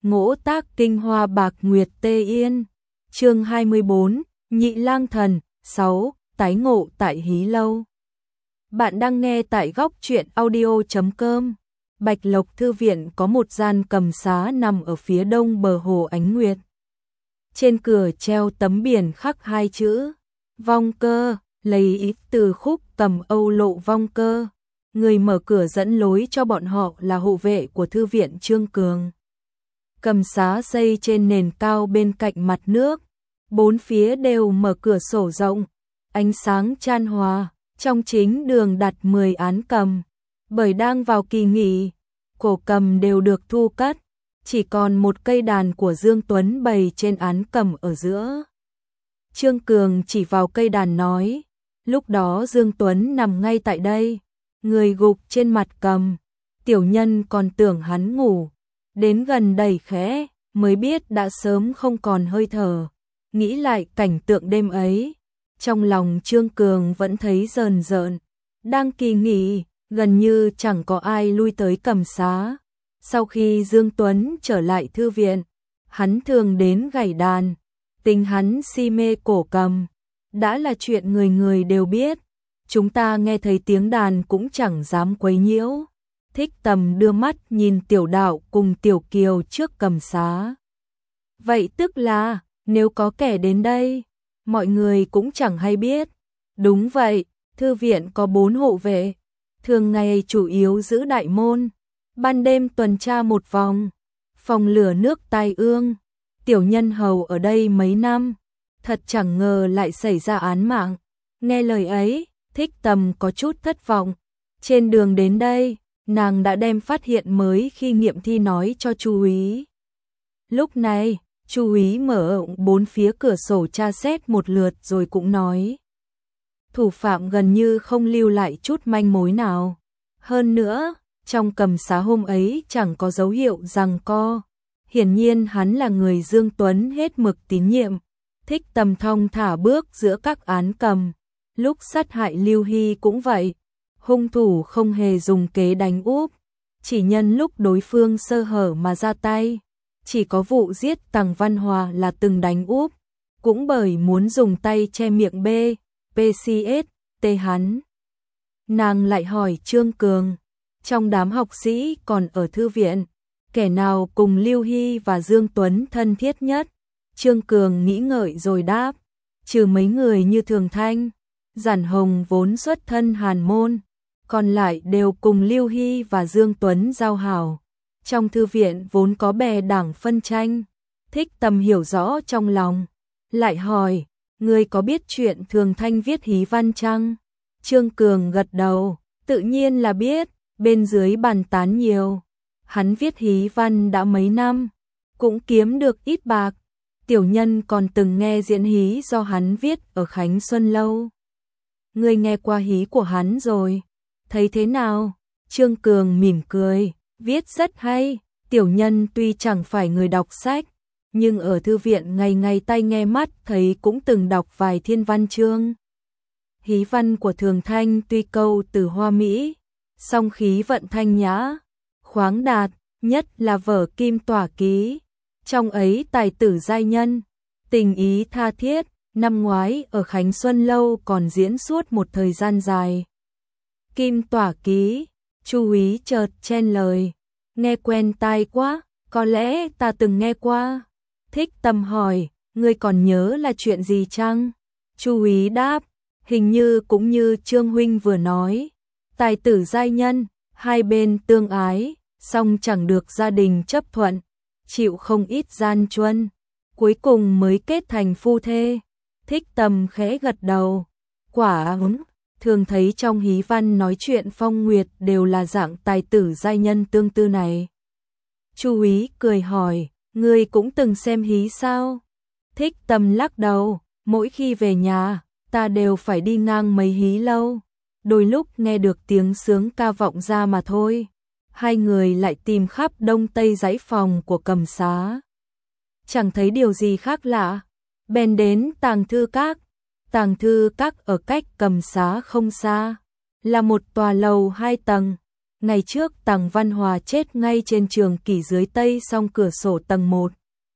Ngỗ tác kinh hoa bạc nguyệt tê yên. Chương 24, Nhị Lang Thần. 6. Tái ngộ tại Hí Lâu. Bạn đang nghe tại góc truyện audio.com. Bạch Lộc Thư viện có một gian cầm xá nằm ở phía đông bờ hồ Ánh Nguyệt. Trên cửa treo tấm biển khắc hai chữ Vong Cơ, lấy ý từ khúc cầm Âu Lộ Vong Cơ. Người mở cửa dẫn lối cho bọn họ là hộ vệ của thư viện Trương Cường. Cầm xá xây trên nền cao bên cạnh mặt nước, bốn phía đều mở cửa sổ rộng, ánh sáng chan hòa, trong chính đường đặt 10 án cầm. Bởi đang vào kỳ nghỉ, cổ cầm đều được thu cất, chỉ còn một cây đàn của Dương Tuấn bày trên án cầm ở giữa. Trương Cường chỉ vào cây đàn nói, lúc đó Dương Tuấn nằm ngay tại đây, người gục trên mặt cầm, tiểu nhân còn tưởng hắn ngủ, đến gần đẩy khẽ, mới biết đã sớm không còn hơi thở. Nghĩ lại cảnh tượng đêm ấy, trong lòng Trương Cường vẫn thấy rờn rợn. Đang kỳ nghỉ, gần như chẳng có ai lui tới cầm xá. Sau khi Dương Tuấn trở lại thư viện, hắn thường đến gảy đàn. Tính hắn si mê cổ cầm, đã là chuyện người người đều biết. Chúng ta nghe thấy tiếng đàn cũng chẳng dám quấy nhiễu. Thích Tầm đưa mắt nhìn Tiểu Đạo cùng Tiểu Kiều trước cầm xá. Vậy tức là, nếu có kẻ đến đây, mọi người cũng chẳng hay biết. Đúng vậy, thư viện có 4 hộ vệ, thường ngày chủ yếu giữ đại môn, ban đêm tuần tra một vòng, phòng lửa nước tai ương. Tiểu nhân hầu ở đây mấy năm, thật chẳng ngờ lại xảy ra án mạng. Nghe lời ấy, Thích Tầm có chút thất vọng. Trên đường đến đây, nàng đã đem phát hiện mới khi nghiệm thi nói cho Chu úy. Lúc này, Chu úy mở bốn phía cửa sổ tra xét một lượt rồi cũng nói, thủ phạm gần như không lưu lại chút manh mối nào. Hơn nữa, trong cầm xá hôm ấy chẳng có dấu hiệu giằng co. Hiển nhiên hắn là người Dương Tuấn hết mực tín nhiệm. Thích Tầm thong thả bước giữa các án cầm. Lúc sát hại Lưu Hy cũng vậy. Hung thủ không hề dùng kế đánh úp, chỉ nhân lúc đối phương sơ hở mà ra tay. Chỉ có vụ giết Tằng Văn Hòa là từng đánh úp, cũng bởi muốn dùng tay che miệng PCS, hắn. Nàng lại hỏi Trương Cường, trong đám học sĩ còn ở thư viện, kẻ nào cùng Lưu Hy và Dương Tuấn thân thiết nhất? Trương Cường nghĩ ngợi rồi đáp, trừ mấy người như Thường Thanh, Giản Hồng vốn xuất thân Hàn môn, còn lại đều cùng Lưu Hy và Dương Tuấn giao hảo. Trong thư viện vốn có bè đảng phân tranh. Thích Tầm hiểu rõ trong lòng, lại hỏi, ngươi có biết chuyện Thường Thanh viết hí văn chăng? Trương Cường gật đầu, tự nhiên là biết, bên dưới bàn tán nhiều. Hắn viết hí văn đã mấy năm, cũng kiếm được ít bạc. Tiểu nhân còn từng nghe diễn hí do hắn viết ở Khánh Xuân Lâu. Ngươi nghe qua hí của hắn rồi, thấy thế nào? Trương Cường mỉm cười, viết rất hay. Tiểu nhân tuy chẳng phải người đọc sách, nhưng ở thư viện ngày ngày tai nghe mắt thấy cũng từng đọc vài thiên văn chương. Hí văn của Thường Thanh tuy câu từ hoa mỹ, song khí vận thanh nhã, khoáng đạt, nhất là vở Kim Tỏa Ký. Trong ấy tài tử giai nhân, tình ý tha thiết, năm ngoái ở Khánh Xuân Lâu còn diễn suốt một thời gian dài. Kim Tỏa Ký, Chu úy chợt chen lời, nghe quen tai quá, có lẽ ta từng nghe qua. Thích Tầm hỏi, ngươi còn nhớ là chuyện gì chăng? Chu úy đáp, hình như cũng như Trương huynh vừa nói, tài tử giai nhân, hai bên tương ái, song chẳng được gia đình chấp thuận, chịu không ít gian truân, cuối cùng mới kết thành phu thê. Thích Tầm khẽ gật đầu, quả thường thấy trong hí văn nói chuyện phong nguyệt đều là dạng tài tử giai nhân tương tư này. Chu úy cười hỏi, ngươi cũng từng xem hí sao? Thích Tầm lắc đầu, mỗi khi về nhà, ta đều phải đi ngang mấy hí lâu, đôi lúc nghe được tiếng sướng ca vọng ra mà thôi. Hai người lại tìm khắp đông tây dãy phòng của cầm xá, chẳng thấy điều gì khác lạ, bèn đến Tàng Thư Các. Tàng Thư Các ở cách cầm xá không xa, là một tòa lầu 2 tầng, Ngày trước Tằng Văn Hòa chết ngay trên trường kỷ dưới tây song cửa sổ tầng 1.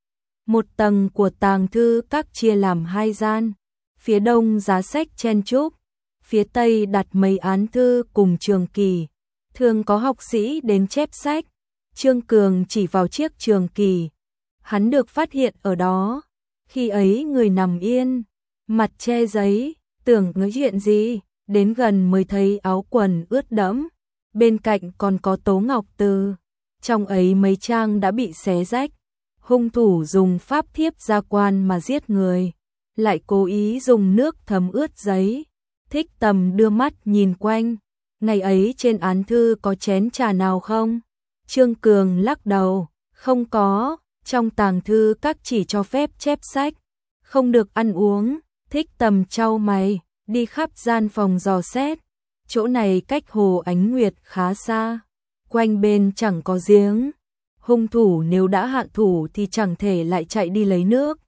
Một tầng của tàng thư các chia làm 2 gian, phía đông giá sách chen chúc, phía tây đặt mấy án thư cùng trường kỷ, thường có học sĩ đến chép sách. Trương Cường chỉ vào chiếc trường kỷ, hắn được phát hiện ở đó, khi ấy người nằm yên, mặt che giấy, tưởng nói chuyện gì, đến gần mới thấy áo quần ướt đẫm, bên cạnh còn có Tố Ngọc Từ, trong ấy mấy trang đã bị xé rách. Hung thủ dùng pháp thiếp gia quan mà giết người, lại cố ý dùng nước thấm ướt giấy. Thích Tầm đưa mắt nhìn quanh, ngày ấy trên án thư có chén trà nào không? Trương Cường lắc đầu, không có, trong tàng thư các chỉ cho phép chép sách, không được ăn uống. Thích Tầm chau mày, đi khắp gian phòng dò xét, chỗ này cách hồ Ánh Nguyệt khá xa, quanh bên chẳng có giếng. Hung thủ nếu đã hạ thủ thì chẳng thể lại chạy đi lấy nước.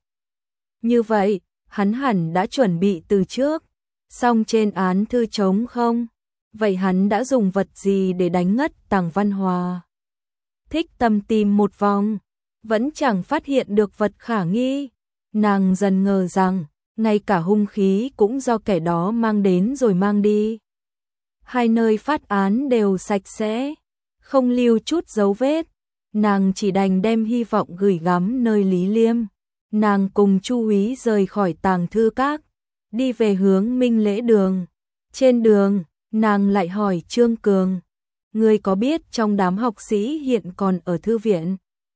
Như vậy, hắn hẳn đã chuẩn bị từ trước, song trên án thư trống không. Vậy hắn đã dùng vật gì để đánh ngất Tằng Văn Hòa? Thích Tầm tìm một vòng, vẫn chẳng phát hiện được vật khả nghi. Nàng dần ngờ rằng, ngay cả hung khí cũng do kẻ đó mang đến rồi mang đi. Hai nơi phát án đều sạch sẽ, không lưu chút dấu vết. Nàng chỉ đành đem hy vọng gửi gắm nơi Lý Liêm. Nàng cùng Chu Úy rời khỏi tàng thư các, đi về hướng Minh Lễ Đường. Trên đường, nàng lại hỏi Trương Cường, ngươi có biết trong đám học sĩ hiện còn ở thư viện,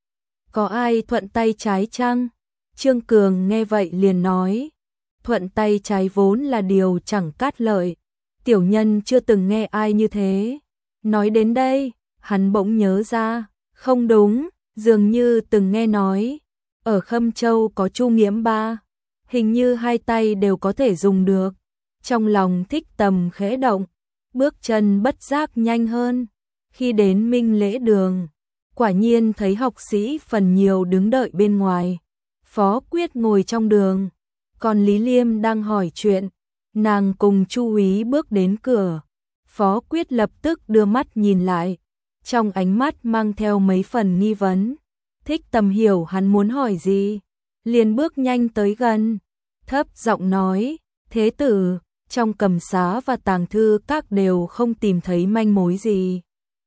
có ai thuận tay trái chăng? Trương Cường nghe vậy liền nói, thuận tay trái vốn là điều chẳng cát lợi, tiểu nhân chưa từng nghe ai như thế. Nói đến đây, hắn bỗng nhớ ra, không đúng, dường như từng nghe nói, ở Khâm Châu có Chu Nghiễm Ba, hình như hai tay đều có thể dùng được. Trong lòng Thích Tầm khẽ động, bước chân bất giác nhanh hơn. Khi đến Minh Lễ Đường, quả nhiên thấy học sĩ phần nhiều đứng đợi bên ngoài. Phó Quyết ngồi trong đường, còn Lý Liêm đang hỏi chuyện. Nàng cùng Chu Úy bước đến cửa, Phó Quyết lập tức đưa mắt nhìn lại, trong ánh mắt mang theo mấy phần nghi vấn. Thích Tầm hiểu hắn muốn hỏi gì, liền bước nhanh tới gần, thấp giọng nói, thế tử, trong cầm xá và tàng thư các đều không tìm thấy manh mối gì.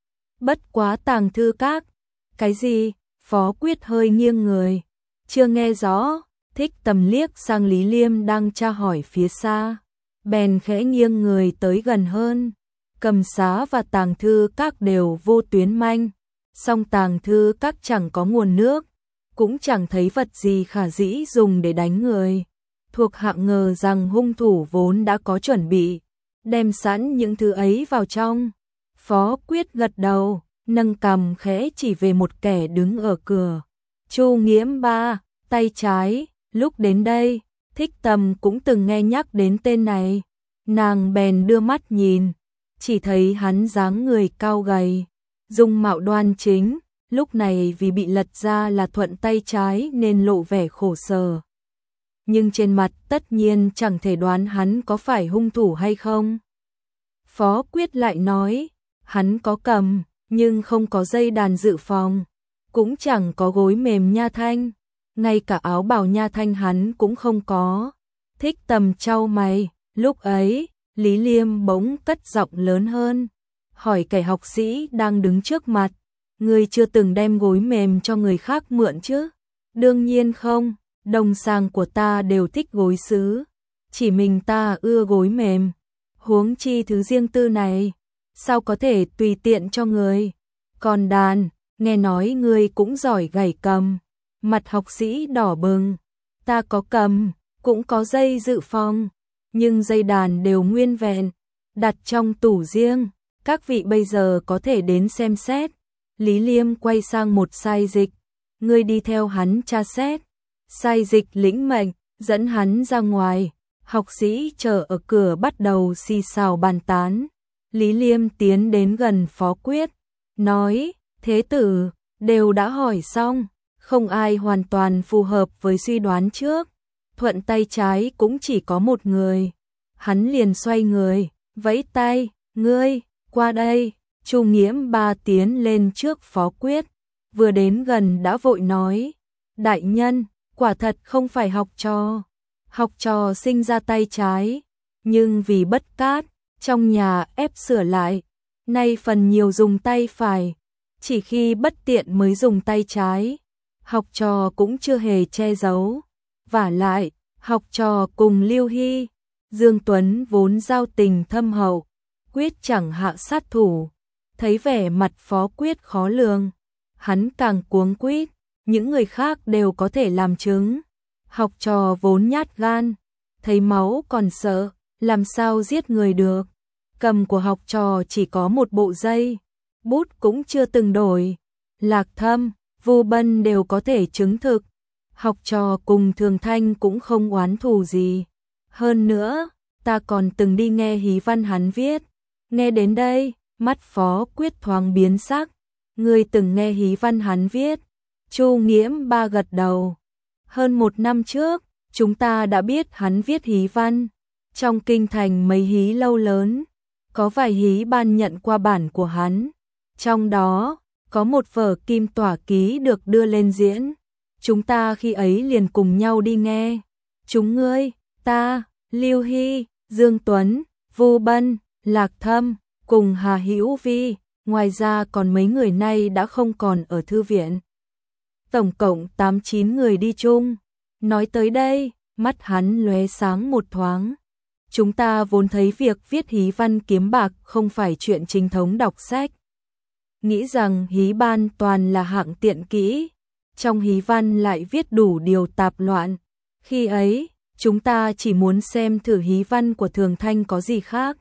Bất quá tàng thư các, cái gì? Phó Quyết hơi nghiêng người, chưa nghe rõ. Thích Tầm liếc sang Lý Liêm đang tra hỏi phía xa, bèn khẽ nghiêng người tới gần hơn. Cầm xá và tàng thư các đều vô tuyến manh, song tàng thư các chẳng có nguồn nước, cũng chẳng thấy vật gì khả dĩ dùng để đánh người. Thuộc hạ ngờ rằng hung thủ vốn đã có chuẩn bị, đem sẵn những thứ ấy vào trong. Phó Quyết gật đầu, nâng cằm khẽ chỉ về một kẻ đứng ở cửa. Chu Nghiễm Ba, tay trái. Lúc đến đây, Thích Tầm cũng từng nghe nhắc đến tên này. Nàng bèn đưa mắt nhìn, chỉ thấy hắn dáng người cao gầy, dung mạo đoan chính, lúc này vì bị lật ra là thuận tay trái nên lộ vẻ khổ sở. Nhưng trên mặt tất nhiên chẳng thể đoán hắn có phải hung thủ hay không. Phó Quyết lại nói, hắn có cầm, nhưng không có dây đàn dự phòng, cũng chẳng có gối mềm nha thanh, ngay cả áo bào nha thanh hắn cũng không có. Thích Tầm chau mày, lúc ấy, Lý Liêm bỗng cất giọng lớn hơn, hỏi kẻ học sĩ đang đứng trước mặt, ngươi chưa từng đem gối mềm cho người khác mượn chứ? Đương nhiên không, đồng sàng của ta đều thích gối sứ, chỉ mình ta ưa gối mềm, huống chi thứ riêng tư này, sao có thể tùy tiện cho người. Còn đàn, nghe nói ngươi cũng giỏi gảy cầm. Mặt học sĩ đỏ bừng, ta có cầm, cũng có dây dự phòng, nhưng dây đàn đều nguyên vẹn, đặt trong tủ riêng, các vị bây giờ có thể đến xem xét. Lý Liêm quay sang một sai dịch, ngươi đi theo hắn tra xét. Sai dịch lĩnh mệnh, dẫn hắn ra ngoài, học sĩ chờ ở cửa bắt đầu xì xào bàn tán. Lý Liêm tiến đến gần Phó Quyết, nói, thế tử, đều đã hỏi xong, không ai hoàn toàn phù hợp với suy đoán trước, thuận tay trái cũng chỉ có một người. Hắn liền xoay người, vẫy tay, ngươi, qua đây. Chu Nghiễm Ba tiến lên trước Phó Quyết, vừa đến gần đã vội nói, đại nhân, quả thật không phải học trò sinh ra tay trái, nhưng vì bất cát, trong nhà ép sửa lại, nay phần nhiều dùng tay phải, chỉ khi bất tiện mới dùng tay trái, học trò cũng chưa hề che giấu, vả lại, học trò cùng Lưu Hy, Dương Tuấn vốn giao tình thâm hậu, quyết chẳng hạ sát thủ. Thấy vẻ mặt Phó Quyết khó lường, hắn càng cuống quýt, những người khác đều có thể làm chứng. Học trò vốn nhát gan, thấy máu còn sợ, làm sao giết người được. Cầm của học trò chỉ có một bộ dây, bút cũng chưa từng đổi. Lạc Thâm, Vu Bân đều có thể chứng thực. Học trò cùng Thường Thanh cũng không oán thù gì. Hơn nữa, ta còn từng đi nghe hí văn hắn viết. Nghe đến đây, mắt Phó Quyết thoáng biến sắc. Ngươi từng nghe hí văn hắn viết? Chu Nghiễm Ba gật đầu. Hơn 1 năm trước, chúng ta đã biết hắn viết hí văn. Trong kinh thành mấy hí lâu lớn, có vài hí ban nhận qua bản của hắn. Trong đó, có một vở Kim Tỏa Ký được đưa lên diễn. Chúng ta khi ấy liền cùng nhau đi nghe. Chúng ngươi, ta, Lưu Hy, Dương Tuấn, Vu Bân, Lạc Thâm, cùng Hà Hữu Vi, ngoài ra còn mấy người nay đã không còn ở thư viện. Tổng cộng 8-9 người đi chung. Nói tới đây, mắt hắn lóe sáng một thoáng. Chúng ta vốn thấy việc viết hí văn kiếm bạc không phải chuyện chính thống đọc sách. Nghĩ rằng hí ban toàn là hạng tiện kỹ, trong hí văn lại viết đủ điều tạp loạn. Khi ấy, chúng ta chỉ muốn xem thử hí văn của Thường Thanh có gì khác.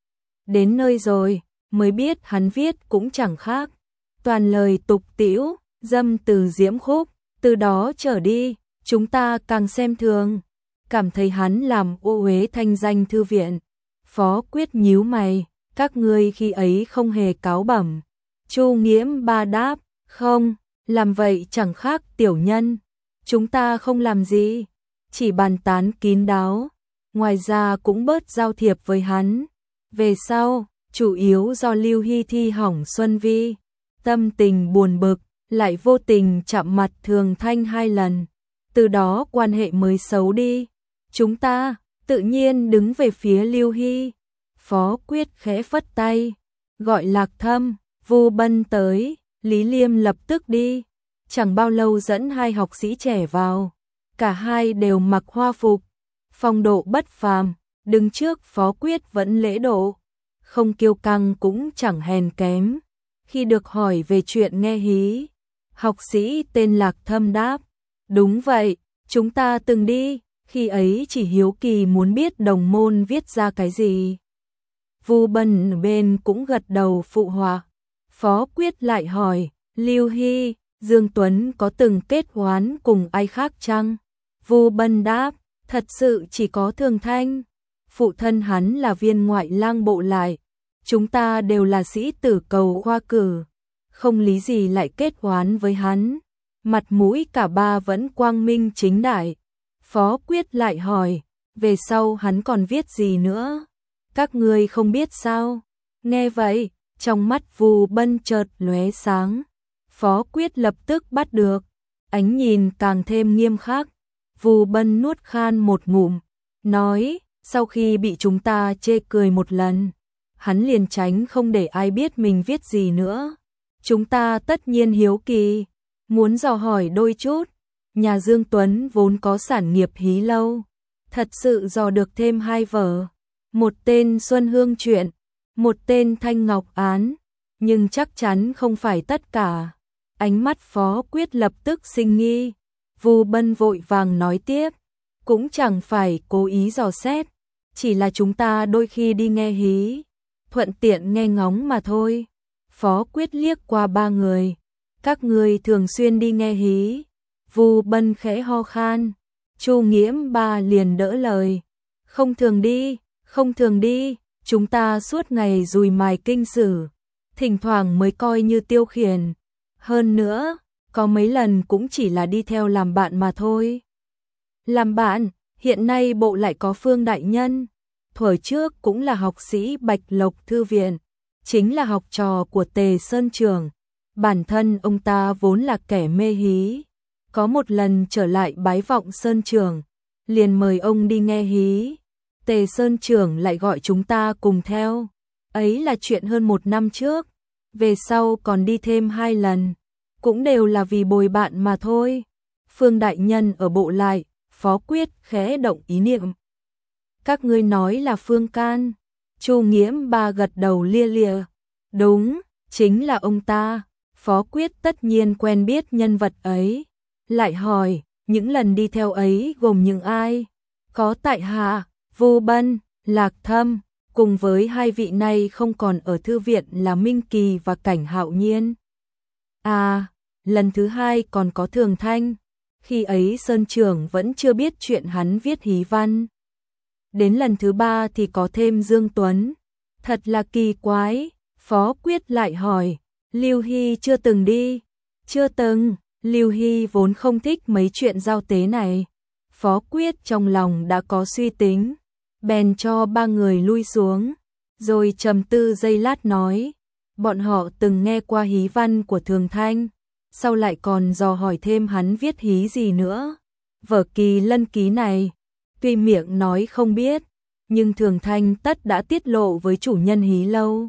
Đến nơi rồi, mới biết hắn viết cũng chẳng khác. Toàn lời tục tĩu, dâm từ diễm khúc, từ đó trở đi, chúng ta càng xem thường. Cảm thấy hắn làm ô uế thanh danh thư viện. Phó Quyết nhíu mày, các ngươi khi ấy không hề cáo bẩm. Chu Nghiễm Ba đáp, không, làm vậy chẳng khác tiểu nhân. Chúng ta không làm gì, chỉ bàn tán kín đáo. Ngoài ra cũng bớt giao thiệp với hắn. Về sau, chủ yếu do Lưu Hy thi hỏng Xuân Vi. Tâm tình buồn bực, lại vô tình chạm mặt Thường Thanh 2 lần. Từ đó quan hệ mới xấu đi. Chúng ta, tự nhiên đứng về phía Lưu Hy. Phó Quyết khẽ phất tay, gọi Lạc Thâm, Vu Bân tới, Lý Liêm lập tức đi. Chẳng bao lâu dẫn 2 học sĩ trẻ vào. Cả hai đều mặc hoa phục, phong độ bất phàm, đứng trước Phó Quyết vẫn lễ độ, không kiêu căng cũng chẳng hèn kém. Khi được hỏi về chuyện nghe hí, học sĩ tên Lạc Thâm đáp, đúng vậy, chúng ta từng đi, khi ấy chỉ hiếu kỳ muốn biết đồng môn viết ra cái gì. Vu Bân bên cũng gật đầu phụ họa. Phó Quyết lại hỏi, Lưu Hy, Dương Tuấn có từng kết oán cùng ai khác chăng? Vu Bân đáp, thật sự chỉ có Thường Thanh. Phụ thân hắn là viên ngoại lang bộ lại. Chúng ta đều là sĩ tử cầu khoa cử. Không lý gì lại kết oán với hắn. Mặt mũi cả ba vẫn quang minh chính đại. Phó Quyết lại hỏi, về sau hắn còn viết gì nữa? Các ngươi không biết sao? Nghe vậy, trong mắt Vu Bân chợt lóe sáng. Phó Quyết lập tức bắt được, ánh nhìn càng thêm nghiêm khắc. Vu Bân nuốt khan một ngụm, nói, sau khi bị chúng ta chê cười một lần, hắn liền tránh không để ai biết mình viết gì nữa. Chúng ta tất nhiên hiếu kỳ, muốn dò hỏi đôi chút. Nhà Dương Tuấn vốn có sản nghiệp hí lâu, thật sự dò được thêm 2 vở, một tên Xuân Hương Truyện, một tên Thanh Ngọc Án, nhưng chắc chắn không phải tất cả. Ánh mắt Phó Quyết lập tức sinh nghi. Vu Bân vội vàng nói tiếp, cũng chẳng phải cố ý dò xét, chỉ là chúng ta đôi khi đi nghe hí, thuận tiện nghe ngóng mà thôi. Phó Quyết liếc qua 3 người, các người thường xuyên đi nghe hí? Vu Bân khẽ ho khan. Chu Nghiễm Ba liền đỡ lời, không thường đi, chúng ta suốt ngày dùi mài kinh sử, thỉnh thoảng mới coi như tiêu khiển. Hơn nữa, có mấy lần cũng chỉ là đi theo làm bạn mà thôi. Làm bạn, hiện nay bộ lại có Phương đại nhân, thuở trước cũng là học sĩ Bạch Lộc thư viện, chính là học trò của Tề Sơn Trưởng. Bản thân ông ta vốn là kẻ mê hí, có một lần trở lại bái vọng Sơn Trưởng, liền mời ông đi nghe hí. Tề Sơn Trưởng lại gọi chúng ta cùng theo. Ấy là chuyện hơn 1 năm trước, về sau còn đi thêm 2 lần, cũng đều là vì bồi bạn mà thôi. Phương đại nhân ở bộ lại, Phó Quyết khẽ động ý niệm. Các ngươi nói là Phương Can? Chu Nghiễm Ba gật đầu lia lịa. Đúng, chính là ông ta. Phó Quyết tất nhiên quen biết nhân vật ấy. Lại hỏi, những lần đi theo ấy gồm những ai? Có tại hạ, Vu Bân, Lạc Thâm, cùng với 2 vị này không còn ở thư viện là Minh Kỳ và Cảnh Hạo Nhiên. À, lần thứ 2 còn có Thường Thanh. Khi ấy Sơn Trưởng vẫn chưa biết chuyện hắn viết hí văn. Đến lần thứ 3 thì có thêm Dương Tuấn. Thật là kỳ quái. Phó Quyết lại hỏi, Lưu Hy chưa từng đi? Chưa từng, Lưu Hy vốn không thích mấy chuyện giao tế này. Phó Quyết trong lòng đã có suy tính, bèn cho 3 người lui xuống, rồi trầm tư giây lát nói, bọn họ từng nghe qua hí văn của Thường Thanh, sau lại còn dò hỏi thêm hắn viết hí gì nữa. Vở Kỳ Lân Ký này, tuy miệng nói không biết, nhưng Thường Thanh tất đã tiết lộ với chủ nhân hí lâu.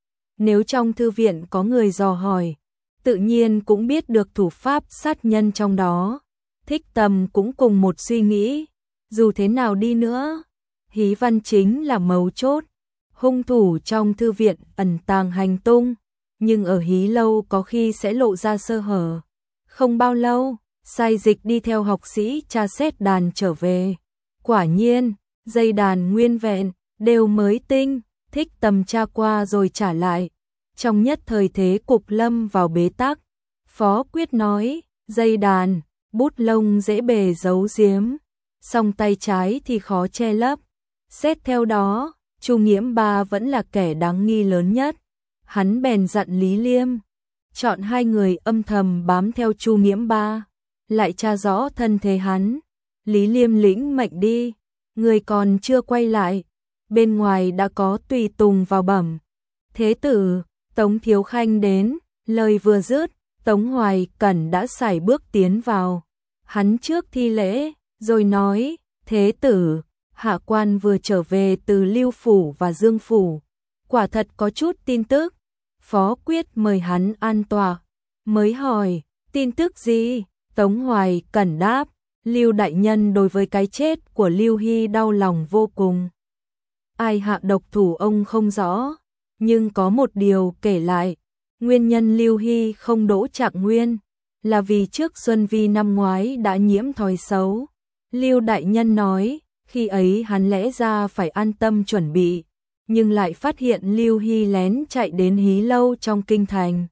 Nếu trong thư viện có người dò hỏi, tự nhiên cũng biết được thủ pháp sát nhân trong đó. Thích Tầm cũng cùng một suy nghĩ, dù thế nào đi nữa, hí văn chính là mấu chốt. Hung thủ trong thư viện ẩn tàng hành tung, nhưng ở hí lâu có khi sẽ lộ ra sơ hở. Không bao lâu, Sai Dịch đi theo học sĩ tra xét đàn trở về. Quả nhiên, dây đàn nguyên vẹn, đều mới tinh. Thích Tầm tra qua rồi trả lại. Trong nhất thời thế cục lâm vào bế tắc. Phó Quyết nói, dây đàn, bút lông dễ bề giấu giếm, song tay trái thì khó che lấp. Xét theo đó, Chu Nghiễm Ba vẫn là kẻ đáng nghi lớn nhất. Hắn bèn dặn Lý Liêm, chọn 2 người âm thầm bám theo Chu Nghiễm Ba, lại tra rõ thân thế hắn. Lý Liêm lĩnh mệnh đi, người còn chưa quay lại, bên ngoài đã có tùy tùng vào bẩm. Thế tử, Tống Thiếu Khanh đến. Lời vừa dứt, Tống Hoài Cẩn đã sải bước tiến vào. Hắn trước thi lễ, rồi nói, thế tử, hạ quan vừa trở về từ Lưu Phủ và Dương Phủ. Quả thật có chút tin tức. Phó Quyết mời hắn an tọa, mới hỏi, tin tức gì? Tống Hoài Cẩn đáp, Lưu đại nhân đối với cái chết của Lưu Hy đau lòng vô cùng. Ai hạ độc thủ ông không rõ, nhưng có một điều kể lại, nguyên nhân Lưu Hy không đỗ trạng nguyên là vì trước Xuân Vi năm ngoái đã nhiễm thói xấu. Lưu đại nhân nói, khi ấy hắn lẽ ra phải an tâm chuẩn bị, nhưng lại phát hiện Lưu Hy lén chạy đến hí lâu trong kinh thành.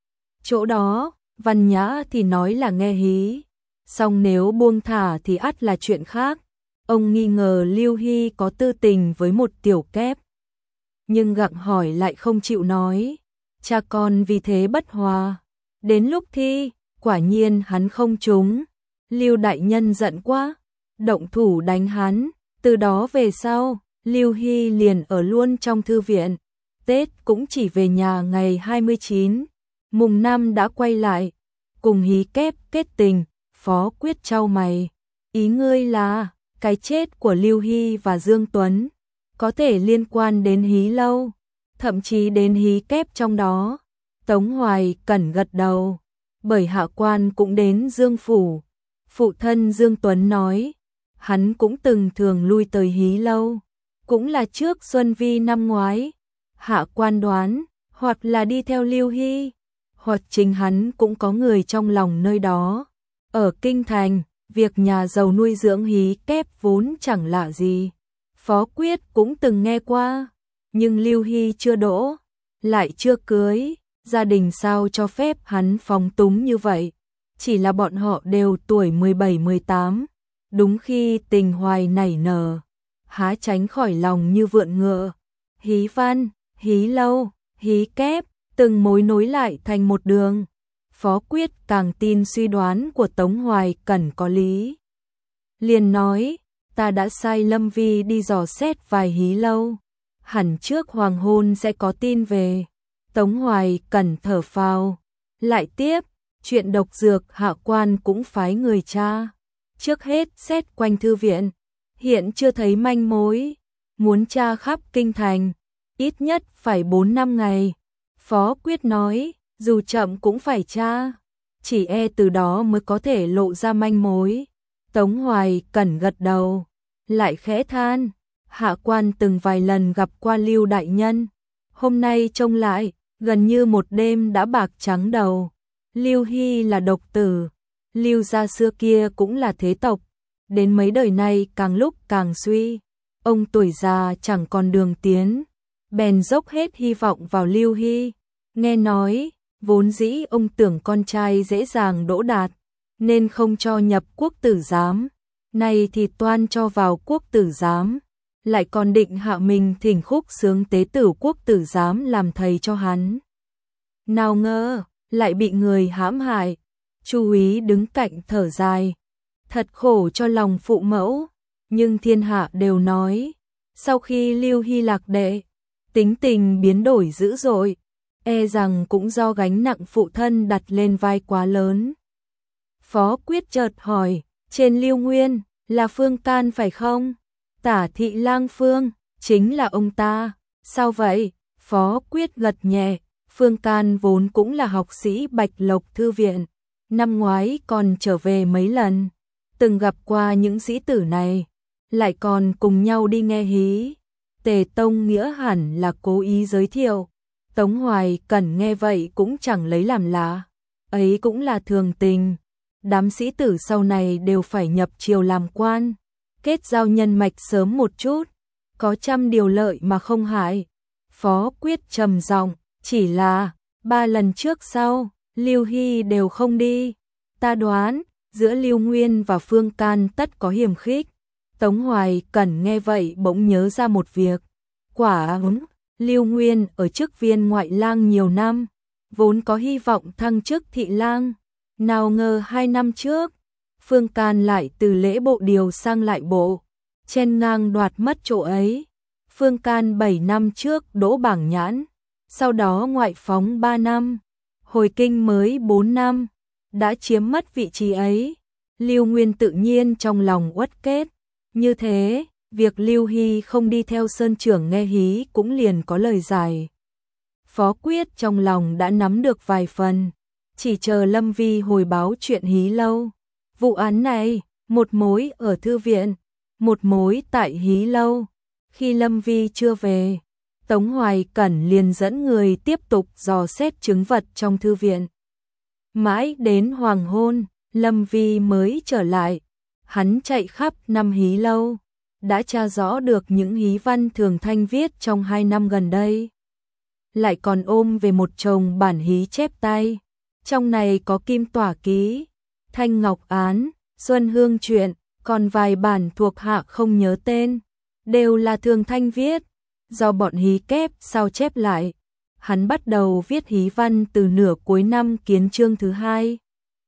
Chỗ đó, văn nhã thì nói là nghe hí, song nếu buông thả thì ắt là chuyện khác. Ông nghi ngờ Lưu Hy có tư tình với một tiểu kép, nhưng gặng hỏi lại không chịu nói. Cha con vì thế bất hòa. Đến lúc thi, quả nhiên hắn không trúng. Lưu đại nhân giận quá, động thủ đánh hắn. Từ đó về sau, Lưu Hy liền ở luôn trong thư viện. Tết cũng chỉ về nhà ngày 29. Mùng 5 đã quay lại, cùng hí kép kết tình. Phó Quyết trao mày, ý ngươi là cái chết của Lưu Hy và Dương Tuấn có thể liên quan đến hí lâu, thậm chí đến hí kép trong đó. Tống Hoài Cẩn gật đầu, bởi hạ quan cũng đến Dương Phủ. Phụ thân Dương Tuấn nói, hắn cũng từng thường lui tới hí lâu, cũng là trước Xuân Vi năm ngoái. Hạ quan đoán, hoặc là đi theo Lưu Hy, hoặc chính hắn cũng có người trong lòng nơi đó. Ở kinh thành, việc nhà giàu nuôi dưỡng hí kép vốn chẳng lạ gì. Phó Quyết cũng từng nghe qua, nhưng Lưu Hy chưa đỗ, lại chưa cưới, gia đình sao cho phép hắn phóng túng như vậy. Chỉ là bọn họ đều tuổi 17-18, đúng khi tình hoài nảy nở, há tránh khỏi lòng như vượn ngựa. Hí văn, hí lâu, hí kép, từng mối nối lại thành một đường. Phó Quyết càng tin suy đoán của Tống Hoài Cẩn có lý. Liền nói, ta đã sai Lâm Vi đi dò xét vài hí lâu. hẳn trước hoàng hôn sẽ có tin về. Tống Hoài Cẩn thở phào, lại tiếp, chuyện độc dược Hạ quan cũng phái người tra. Trước hết xét quanh thư viện, hiện chưa thấy manh mối, muốn tra khắp kinh thành, ít nhất phải 4-5 ngày. Phó Quyết nói, dù chậm cũng phải tra, chỉ e từ đó mới có thể lộ ra manh mối. Tống Hoài Cẩn gật đầu, lại khẽ than, hạ quan từng vài lần gặp qua Lưu đại nhân, hôm nay trông lại, gần như một đêm đã bạc trắng đầu. Lưu Hy là độc tử, Lưu gia xưa kia cũng là thế tộc, đến mấy đời nay càng lúc càng suy, ông tuổi già chẳng còn đường tiến, bèn dốc hết hy vọng vào Lưu Hy. Nghe nói, vốn dĩ ông tưởng con trai dễ dàng đỗ đạt, nên không cho nhập quốc tử giám, nay thì toan cho vào quốc tử giám, lại còn định hạ mình thỉnh khúc sướng tế tử quốc tử giám làm thầy cho hắn. Nào ngờ, lại bị người hãm hại. Chu úy đứng cạnh thở dài, thật khổ cho lòng phụ mẫu, nhưng thiên hạ đều nói, sau khi Lưu Hy lạc đệ, tính tình biến đổi dữ dội, e rằng cũng do gánh nặng phụ thân đặt lên vai quá lớn. Phó Quyết chợt hỏi, trên Lưu Nguyên, là Phương Can phải không? Tả thị lang Phương, chính là ông ta, sao vậy? Phó Quyết gật nhẹ, Phương Can vốn cũng là học sĩ Bạch Lộc Thư viện, năm ngoái còn trở về mấy lần, từng gặp qua những sĩ tử này, lại còn cùng nhau đi nghe hí. Tề Tông Nghĩa hẳn là cố ý giới thiệu. Tống Hoài Cẩn nghe vậy cũng chẳng lấy làm lạ, ấy cũng là thường tình. Đám sĩ tử sau này đều phải nhập triều làm quan, kết giao nhân mạch sớm một chút, có trăm điều lợi mà không hại. Phó Quyết trầm giọng, chỉ là 3 lần trước sau, Lưu Hy đều không đi. Ta đoán, giữa Lưu Nguyên và Phương Can tất có hiềm khích. Tống Hoài Cẩn nghe vậy bỗng nhớ ra một việc. Quả Lưu Nguyên ở chức viên ngoại lang nhiều năm, vốn có hy vọng thăng chức thị lang. Nào ngờ 2 năm trước, Phương Can lại từ lễ bộ điều sang lại bộ, chen ngang đoạt mất chỗ ấy. Phương Can 7 năm trước đỗ bảng nhãn, sau đó ngoại phóng 3 năm, hồi kinh mới 4 năm, đã chiếm mất vị trí ấy. Lưu Nguyên tự nhiên trong lòng uất kết, như thế, việc Lưu Hy không đi theo Sơn Trưởng nghe hí cũng liền có lời giải. Phó Quyết trong lòng đã nắm được vài phần, chỉ chờ Lâm Vi hồi báo chuyện hí lâu. Vụ án này, một mối ở thư viện, một mối tại hí lâu. Khi Lâm Vi chưa về, Tống Hoài Cẩn liền dẫn người tiếp tục dò xét chứng vật trong thư viện. Mãi đến hoàng hôn, Lâm Vi mới trở lại. Hắn chạy khắp năm hí lâu, đã tra rõ được những hí văn Thường Thanh viết trong 2 năm gần đây. Lại còn ôm về một chồng bản hí chép tay. Trong này có Kim Tỏa Ký, Thanh Ngọc Án, Xuân Hương Truyện, còn vài bản thuộc hạ không nhớ tên, đều là Thường Thanh viết, do bọn hí kép sao chép lại. Hắn bắt đầu viết hí văn từ nửa cuối năm Kiến Chương thứ 2.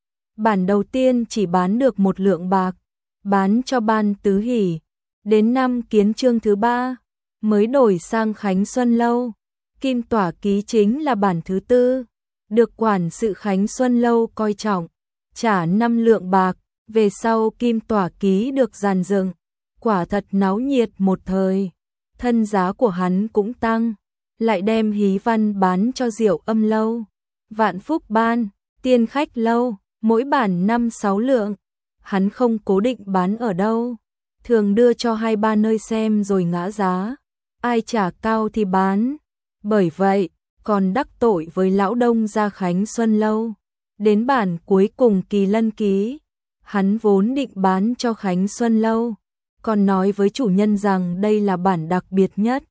Bản đầu tiên chỉ bán được 1 lượng bạc, bán cho Ban Tứ Hỷ. Đến năm Kiến Chương thứ 3, mới đổi sang Khánh Xuân Lâu. Kim Tỏa Ký chính là bản thứ 4, được quản sự Khánh Xuân Lâu coi trọng, trả 5 lượng bạc. Về sau Kim Tỏa Ký được dàn dựng, quả thật náo nhiệt một thời. Thân giá của hắn cũng tăng, lại đem hí văn bán cho Diệu Âm Lâu, Vạn Phúc Ban, Tiên Khách Lâu, mỗi bản 5-6 lượng. Hắn không cố định bán ở đâu, thường đưa cho 2-3 nơi xem rồi ngã giá, ai trả cao thì bán. Bởi vậy, còn đắc tội với lão Đông gia Khánh Xuân Lâu. Đến bản cuối cùng Kỳ Lân Ký, hắn vốn định bán cho Khánh Xuân Lâu, còn nói với chủ nhân rằng đây là bản đặc biệt nhất.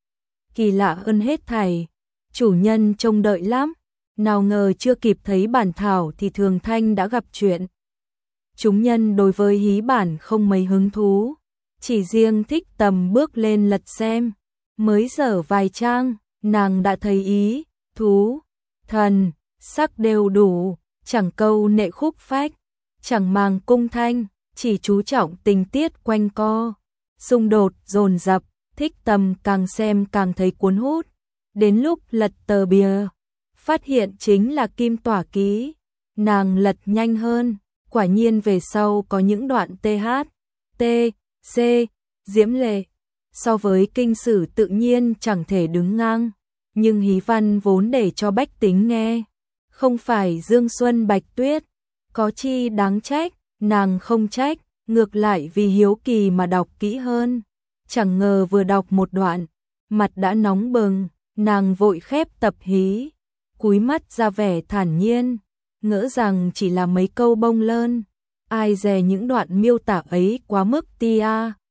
Kỳ lạ hơn hết thảy, chủ nhân trông đợi lắm, nào ngờ chưa kịp thấy bản thảo thì Thường Thanh đã gặp chuyện. Chúng nhân đối với hí bản không mấy hứng thú, chỉ riêng thích tầm bước lên lật xem, mới dở vài trang, nàng đã thấy ý, thú, thần, sắc đều đủ, chẳng câu nệ khúc phách, chẳng màng cung thanh, chỉ chú trọng tình tiết quanh co, xung đột dồn dập, Thích Tầm càng xem càng thấy cuốn hút, đến lúc lật tờ bìa, phát hiện chính là Kim Tỏa ký, nàng lật nhanh hơn, quả nhiên về sau có những đoạn TH, T, C, diễm lệ, so với kinh sử tự nhiên chẳng thể đứng ngang, nhưng hí văn vốn để cho bách tính nghe, không phải Dương Xuân Bạch Tuyết, có chi đáng trách, nàng không trách, ngược lại vì hiếu kỳ mà đọc kỹ hơn, chẳng ngờ vừa đọc một đoạn, mặt đã nóng bừng, nàng vội khép tập hí, cúi mắt ra vẻ thản nhiên, ngỡ rằng chỉ là mấy câu bông lơn, ai dè những đoạn miêu tả ấy quá mức tia,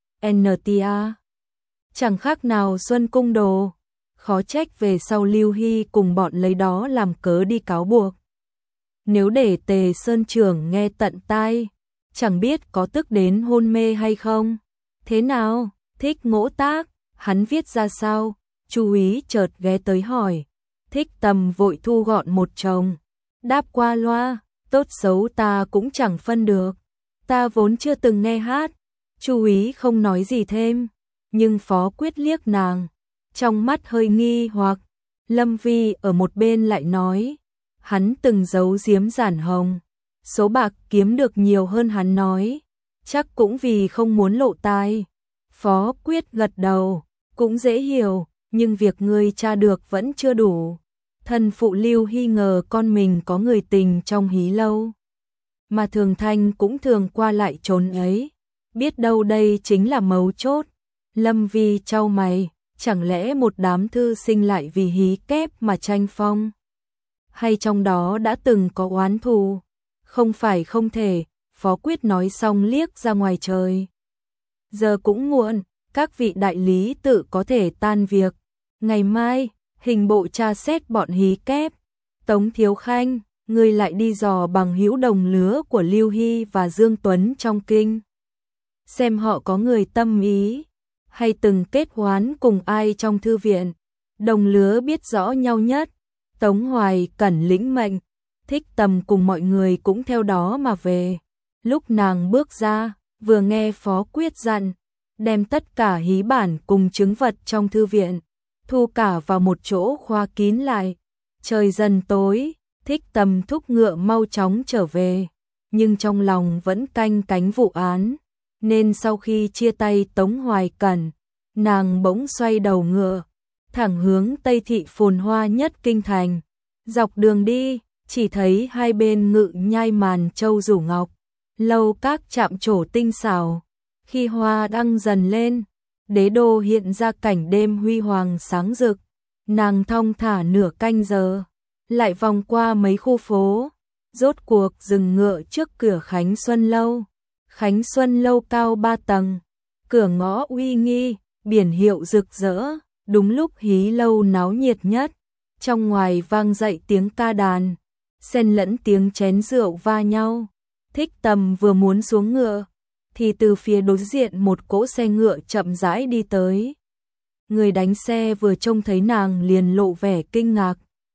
nta. Chẳng khác nào Xuân Cung Đồ, khó trách về sau Lưu Hy cùng bọn lấy đó làm cớ đi cáo buộc. Nếu để Tề Sơn Trưởng nghe tận tai, chẳng biết có tức đến hôn mê hay không. Thế nào, Thích Ngỗ Tác, hắn viết ra sao? Chu úy chợt ghé tới hỏi. Thích Tầm vội thu gọn một chồng, đáp qua loa, tốt xấu ta cũng chẳng phân được. Ta vốn chưa từng nghe hát. Chu úy không nói gì thêm, nhưng Phó Quyết liếc nàng, trong mắt hơi nghi hoặc. Lâm Vi ở một bên lại nói, hắn từng giấu giếm Giản Hồng, số bạc kiếm được nhiều hơn hắn nói, chắc cũng vì không muốn lộ tai. Phó Quyết gật đầu, cũng dễ hiểu, nhưng việc ngươi tra được vẫn chưa đủ. Thần phụ Lưu Hy ngờ con mình có người tình trong hí lâu, mà Thường Thanh cũng thường qua lại trốn ấy, biết đâu đây chính là mấu chốt. Lâm Vi chau mày, chẳng lẽ một đám thư sinh lại vì hí kép mà tranh phong? Hay trong đó đã từng có oán thù? Không phải không thể, Phó Quyết nói xong liếc ra ngoài trời. Giờ cũng muộn, các vị đại lý tự có thể tan việc. Ngày mai, hình bộ tra xét bọn hí kép. Tống Thiếu Khanh, ngươi lại đi dò bằng hữu đồng lứa của Lưu Hy và Dương Tuấn trong kinh. Xem họ có người tâm ý, hay từng kết oán cùng ai trong thư viện. Đồng lứa biết rõ nhau nhất. Tống Hoài cẩn lĩnh mệnh, Thích Tầm cùng mọi người cũng theo đó mà về. Lúc nàng bước ra, vừa nghe Phó Quyết dặn, đem tất cả hí bản cùng chứng vật trong thư viện, thu cả vào một chỗ khóa kín lại. Trời dần tối, Thích Tầm thúc ngựa mau chóng trở về, nhưng trong lòng vẫn canh cánh vụ án, nên sau khi chia tay Tống Hoài Cẩn, nàng bỗng xoay đầu ngựa, thẳng hướng Tây thị phồn hoa nhất kinh thành. Dọc đường đi, chỉ thấy hai bên ngự nhai màn châu rủ ngọc, lâu các chạm trổ tinh xảo. Khi hoa đăng dần lên, đế đô hiện ra cảnh đêm huy hoàng sáng rực. Nàng thong thả nửa canh giờ, lại vòng qua mấy khu phố, rốt cuộc dừng ngựa trước cửa Khánh Xuân Lâu. Khánh Xuân Lâu cao 3 tầng, cửa ngõ uy nghi, biển hiệu rực rỡ, đúng lúc hí lâu náo nhiệt nhất. Trong ngoài vang dậy tiếng ca đàn, xen lẫn tiếng chén rượu va nhau. Thích Tầm vừa muốn xuống ngựa, thì từ phía đối diện một cỗ xe ngựa chậm rãi đi tới. Người đánh xe vừa trông thấy nàng liền lộ vẻ kinh ngạc.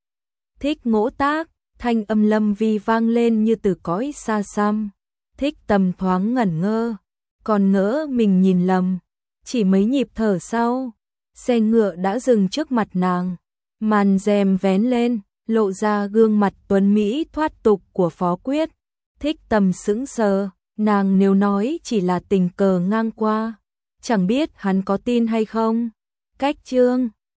Thích Ngỗ Tác, thanh âm Lâm Vi vang lên như từ cõi xa xăm. Thích Tầm thoáng ngẩn ngơ, còn ngỡ mình nhìn lầm. Chỉ mấy nhịp thở sau, xe ngựa đã dừng trước mặt nàng. Màn rèm vén lên, lộ ra gương mặt tuấn mỹ thoát tục của Phó Quyết. Thích Tầm sững sờ, nàng nếu nói chỉ là tình cờ ngang qua, chẳng biết hắn có tin hay không. Cách chương